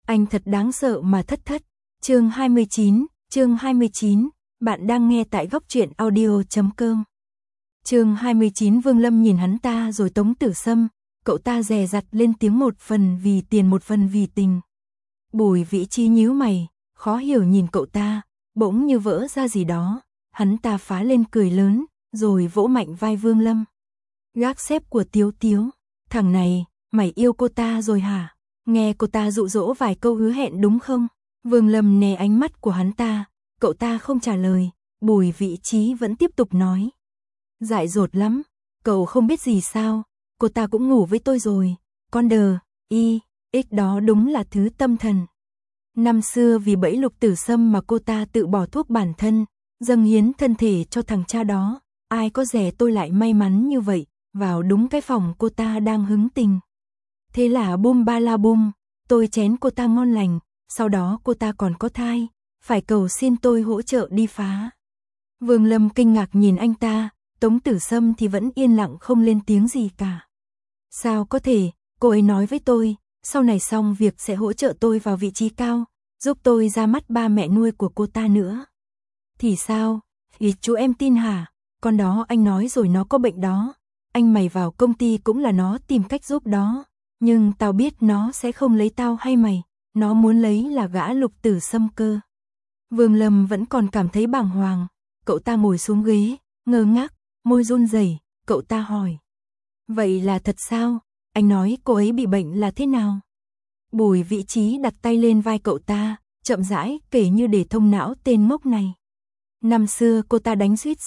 Anh thật đáng sợ mà thất thất. Chương 29, bạn đang nghe tại góc truyện audio.com. Chương 29. Vương Lâm nhìn hắn ta rồi Tống Tử Sâm, cậu ta dè dặt lên tiếng, một phần vì tiền một phần vì tình. Bùi Vĩ Chí nhíu mày, khó hiểu nhìn cậu ta, bỗng như vỡ ra gì đó, hắn ta phá lên cười lớn, rồi vỗ mạnh vai Vương Lâm. Gác xếp của Tiếu Tiếu, thằng này, mày yêu cô ta rồi hả? Nghe cô ta dụ dỗ vài câu hứa hẹn đúng không? Vương Lâm né ánh mắt của hắn ta, cậu ta không trả lời, Bùi Vĩ Chí vẫn tiếp tục nói. Dại dột lắm, cậu không biết gì sao, cô ta cũng ngủ với tôi rồi, con đờ, đó đúng là thứ tâm thần. Năm xưa vì bẫy Lục Tử Sâm mà cô ta tự bỏ thuốc bản thân, dâng hiến thân thể cho thằng cha đó, ai có dè tôi lại may mắn như vậy, vào đúng cái phòng cô ta đang hứng tình. Thế là bum ba la bum, tôi chén cô ta ngon lành, sau đó cô ta còn có thai, phải cầu xin tôi hỗ trợ đi phá. Vương Lâm kinh ngạc nhìn anh ta, Tống Tử Sâm thì vẫn yên lặng không lên tiếng gì cả. Sao có thể, cô ấy nói với tôi, sau này xong việc sẽ hỗ trợ tôi vào vị trí cao, giúp tôi ra mắt ba mẹ nuôi của cô ta nữa. Thì sao, thì chú em tin hả, con đó anh nói rồi nó có bệnh đó, anh mày vào công ty cũng là nó tìm cách giúp đó, nhưng tao biết nó sẽ không lấy tao hay mày, nó muốn lấy là gã Lục Tử Sâm cơ. Vương Lâm vẫn còn cảm thấy bàng hoàng, cậu ta ngồi xuống ghế, ngơ ngác, môi run rẩy, cậu ta hỏi. Vậy là thật sao, anh nói cô ấy bị bệnh là thế nào? Bùi Vĩ Chí đặt tay lên vai cậu ta, chậm rãi kể như để thông não tên ngốc này. Năm xưa cô ta đánh suýt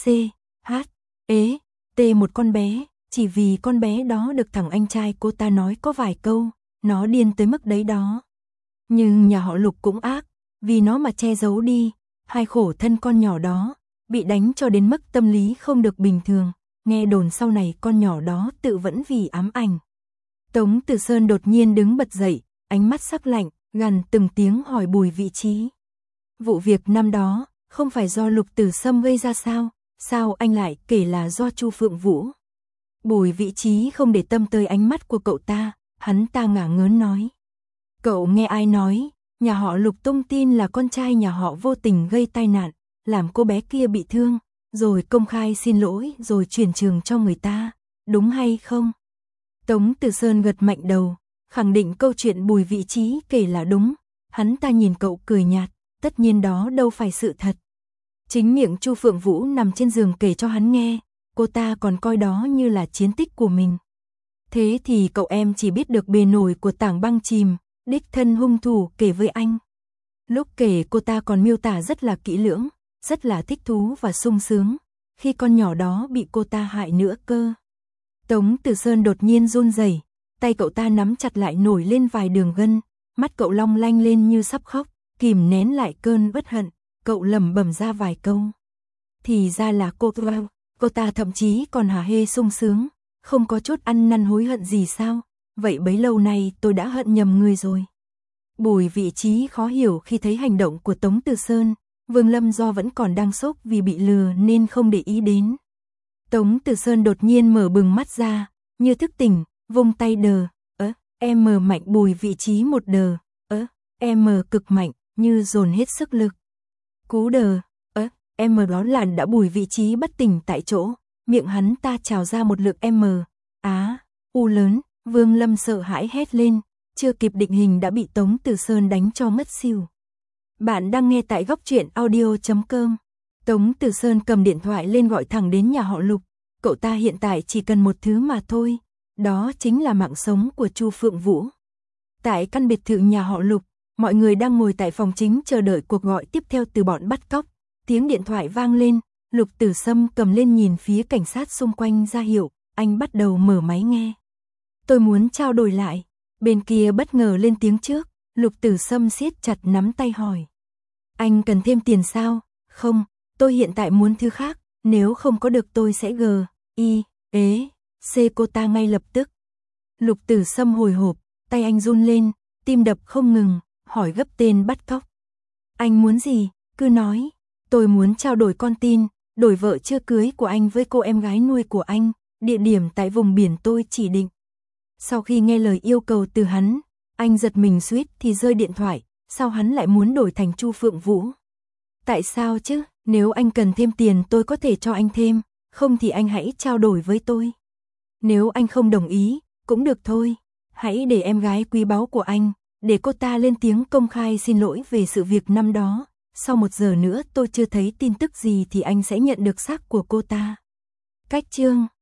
T một con bé, chỉ vì con bé đó được thằng anh trai cô ta nói có vài câu, nó điên tới mức đấy đó. Nhưng nhà họ Lục cũng ác, vì nó mà che giấu đi, hai khổ thân con nhỏ đó, bị đánh cho đến mức tâm lý không được bình thường, nghe đồn sau này con nhỏ đó tự vẫn vì ám ảnh. Tống Tử Sơn đột nhiên đứng bật dậy, ánh mắt sắc lạnh, gằn từng tiếng hỏi Bùi Vĩ Chí. Vụ việc năm đó, không phải do Lục Tử Sâm gây ra sao? Sao anh lại kể là do Chu Phượng Vũ? Bùi Vĩ Chí không để tâm tới ánh mắt của cậu ta, hắn ta ngả ngớn nói. Cậu nghe ai nói, nhà họ Lục tung tin là con trai nhà họ vô tình gây tai nạn, làm cô bé kia bị thương, rồi công khai xin lỗi rồi chuyển trường cho người ta, đúng hay không? Tống Tử Sơn gật mạnh đầu, khẳng định câu chuyện Bùi Vĩ Chí kể là đúng, hắn ta nhìn cậu cười nhạt, tất nhiên đó đâu phải sự thật. Chính miệng Chu Phượng Vũ nằm trên giường kể cho hắn nghe, cô ta còn coi đó như là chiến tích của mình. Thế thì cậu em chỉ biết được bề nổi của tảng băng chìm, đích thân hung thủ kể với anh. Lúc kể cô ta còn miêu tả rất là kỹ lưỡng, rất là thích thú và sung sướng, khi con nhỏ đó bị cô ta hại nữa cơ. Tống Tử Sơn đột nhiên run rẩy, tay cậu ta nắm chặt lại nổi lên vài đường gân, mắt cậu long lanh lên như sắp khóc, kìm nén lại cơn bất hận, cậu lẩm bẩm ra vài câu. Thì ra là cô ta thậm chí còn hả hê sung sướng, không có chút ăn năn hối hận gì sao, vậy bấy lâu nay tôi đã hận nhầm người rồi. Bùi Vĩ Chí khó hiểu khi thấy hành động của Tống Tử Sơn, Vương Lâm do vẫn còn đang sốc vì bị lừa nên không để ý đến. Tống Tử Sơn đột nhiên mở bừng mắt ra, như thức tỉnh, vung tay đờ, em mạnh Bùi Vĩ Chí một đờ, em cực mạnh, như dồn hết sức lực. Cú đờ, em đó là đã Bùi Vĩ Chí bất tỉnh tại chỗ, miệng hắn ta trào ra một lượng u lớn, Vương Lâm sợ hãi hét lên, chưa kịp định hình đã bị Tống Tử Sơn đánh cho ngất xỉu. Bạn đang nghe tại góc truyện audio.com. Tống Tử Sơn cầm điện thoại lên gọi thẳng đến nhà họ Lục, cậu ta hiện tại chỉ cần một thứ mà thôi, đó chính là mạng sống của Chu Phượng Vũ. Tại căn biệt thự nhà họ Lục, mọi người đang ngồi tại phòng chính chờ đợi cuộc gọi tiếp theo từ bọn bắt cóc. Tiếng điện thoại vang lên, Lục Tử Sâm cầm lên nhìn phía cảnh sát xung quanh ra hiệu, anh bắt đầu mở máy nghe. Tôi muốn trao đổi lại. Bên kia bất ngờ lên tiếng trước, Lục Tử Sâm siết chặt nắm tay hỏi. Anh cần thêm tiền sao? Không, tôi hiện tại muốn thứ khác, nếu không có được tôi sẽ cô ta ngay lập tức. Lục Tử Sâm hồi hộp, tay anh run lên, tim đập không ngừng, hỏi gấp tên bắt cóc. Anh muốn gì? Cứ nói. Tôi muốn trao đổi con tin, đổi vợ chưa cưới của anh với cô em gái nuôi của anh, địa điểm tại vùng biển tôi chỉ định. Sau khi nghe lời yêu cầu từ hắn, Anh giật mình suýt thì rơi điện thoại, sao hắn lại muốn đổi thành Chu Phượng Vũ? Tại sao chứ, nếu anh cần thêm tiền tôi có thể cho anh thêm, không thì anh hãy trao đổi với tôi. Nếu anh không đồng ý, cũng được thôi, hãy để em gái quý báu của anh, để cô ta lên tiếng công khai xin lỗi về sự việc năm đó. Sau 1 giờ nữa tôi chưa thấy tin tức gì thì anh sẽ nhận được xác của cô ta. Cách chương